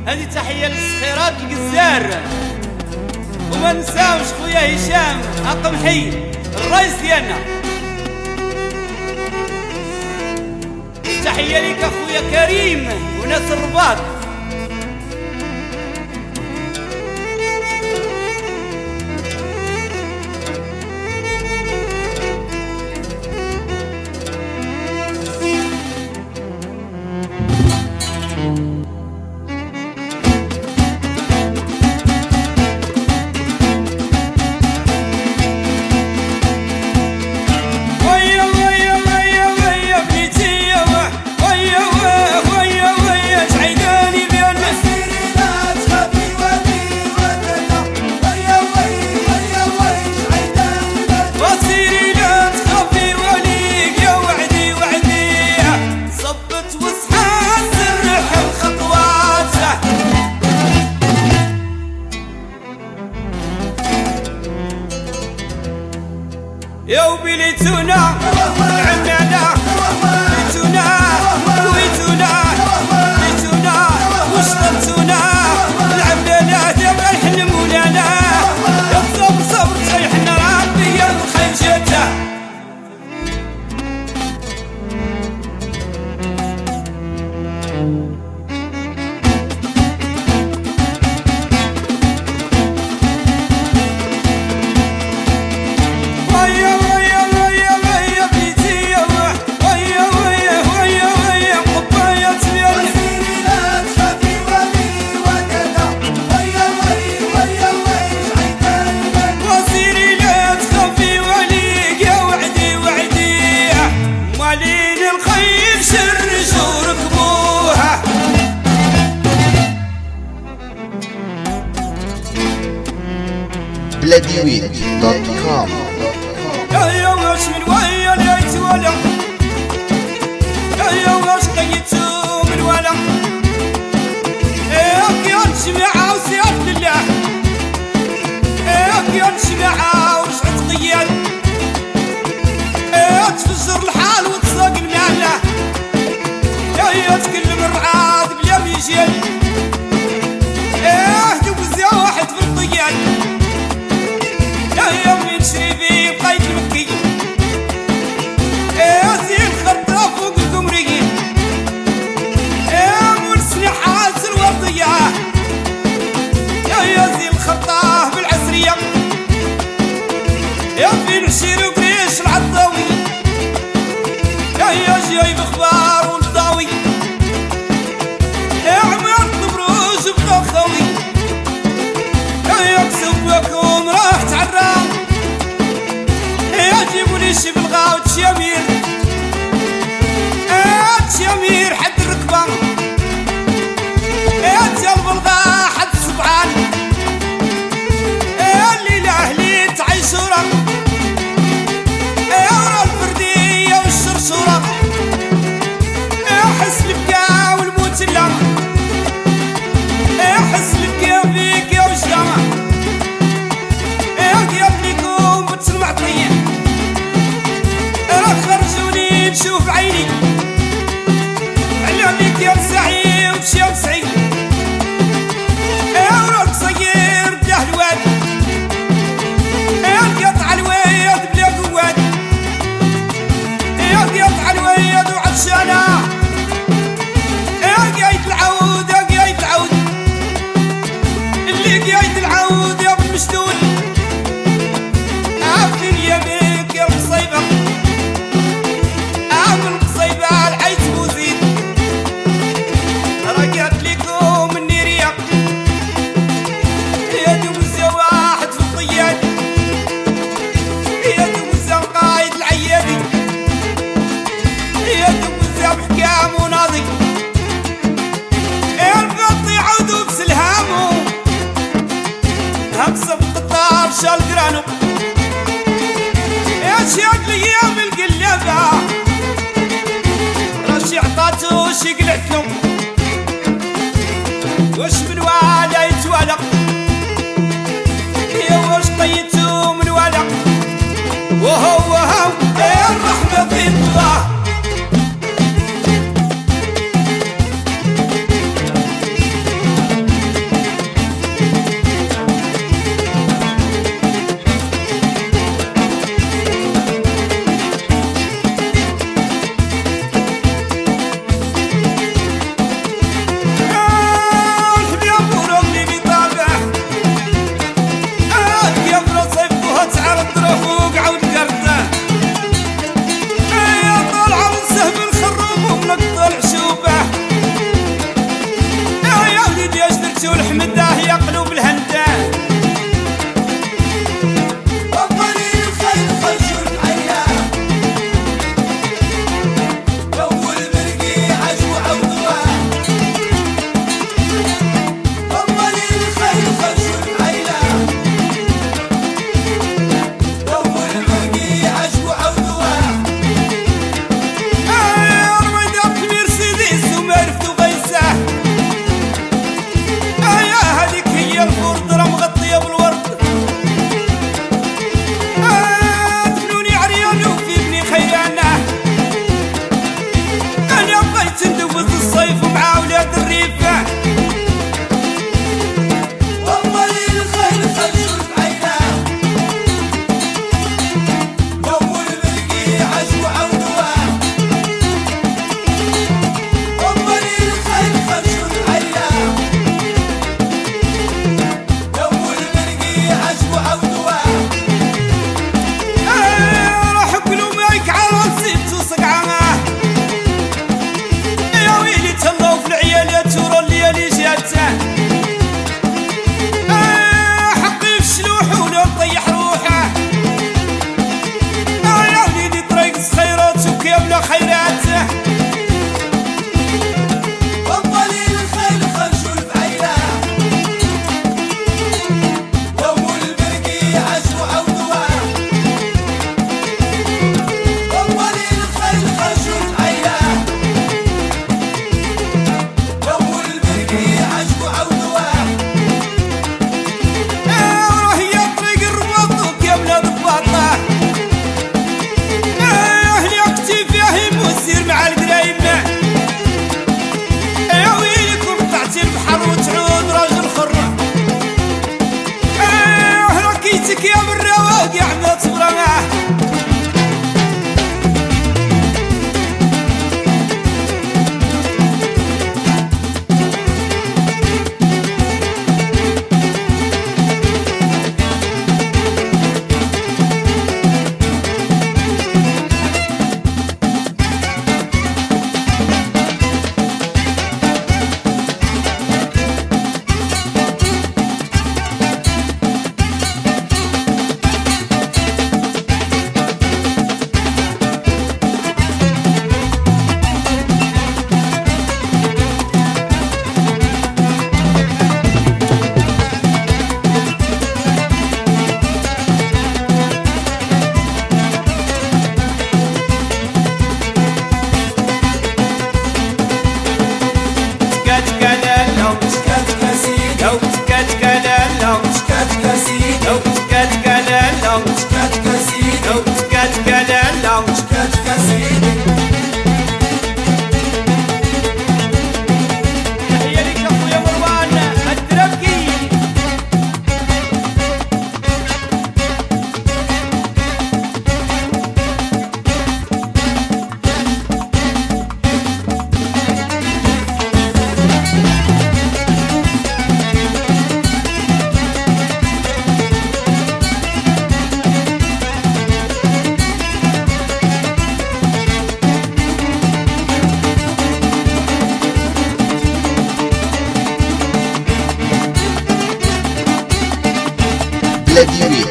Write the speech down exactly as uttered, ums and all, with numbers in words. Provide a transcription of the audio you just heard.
هذه تحية للسخيرات الجزار، وما نساوش خويا هشام أقمحي الرئيس ديالنا. تحية ليك أخويا كريم وناس الرباط. يا وبليتونا عمنا بيتونا كويتونا بيتونا وشطبتونا لعبنا دابا الحلم ولانا. يا صبر صبر تريحنا ربي يا الخير جاته. بلاديويت دوت كوم. يا واش من ويا ليت ولا يا واش قيتو من ولا ياك يا الجماعة وسيرت لله ياك يا الجماعة ورجعت قيال يا تفجر الحال وتساق المعنى يا تكلم الرعاد بلا ميجال يا دوز يا واحد في الطيال يا من شريفي بقيت مكي يا زين خطرة فوق القمري يا مرسي حاس الوردية يا زين خطاه بالعسرية يا فين نشير وقريش العطاوي يا جايب اخبار والضاوي يا عمر طبروج بطخاوي يا كسبكم راح تعرام يا جيبولي شي بالغاوت شيامير يا شيامير حد الركبة يا جنب الغا حد السبعان يا الليلة أهلي تعيشورة يا ورا الفردية والشرشورة يا حس البكا والموت اللام يا حس البكا فيك يا وجدامة نشوف عيني علمك يا مسعي ومشي مسعي يا وراك صغير بلا هلوان يا قطع الويد بلا قوان يا قطع الويد وعطشانة يا قايد العود يا قايد العود اللي قايد العود يا بالمشدود عافين يا بيك يا مصيبة شال قرانو يا شيخ الايام القلابه راشي عطاتو شي قلعتلو واش من والا يتوالى يا واش طيتو من والا وهو هو يا الرحمه في الله. مع ولاد الريفة والله الخير خلشوا بعينه أول مرقي عشو عودوه والله الخير خلشوا بعينه أول مرقي عشو عودوه راح كلوا مايك عراسي تصق عماه يا ويلي تهلاو في العيال يا تورو الليالي جاته حقي في الشلوح ولا طيح روحه يا وليدي طريق خيرات وكامله خيراته والله الخير خلشوا بعينه أول مرقي عشو عودوه والله الخير خلشوا بعينه أول مرقي عشو عودوه وراه هي طريق الرباط وكامله ضباطه اللي اختي فيها يموسير مع القرايمه يا ويلكم طلعتي البحر وتعود راجل خره راكيتك يا بالرواق يا عماد صبره معاه Vladimir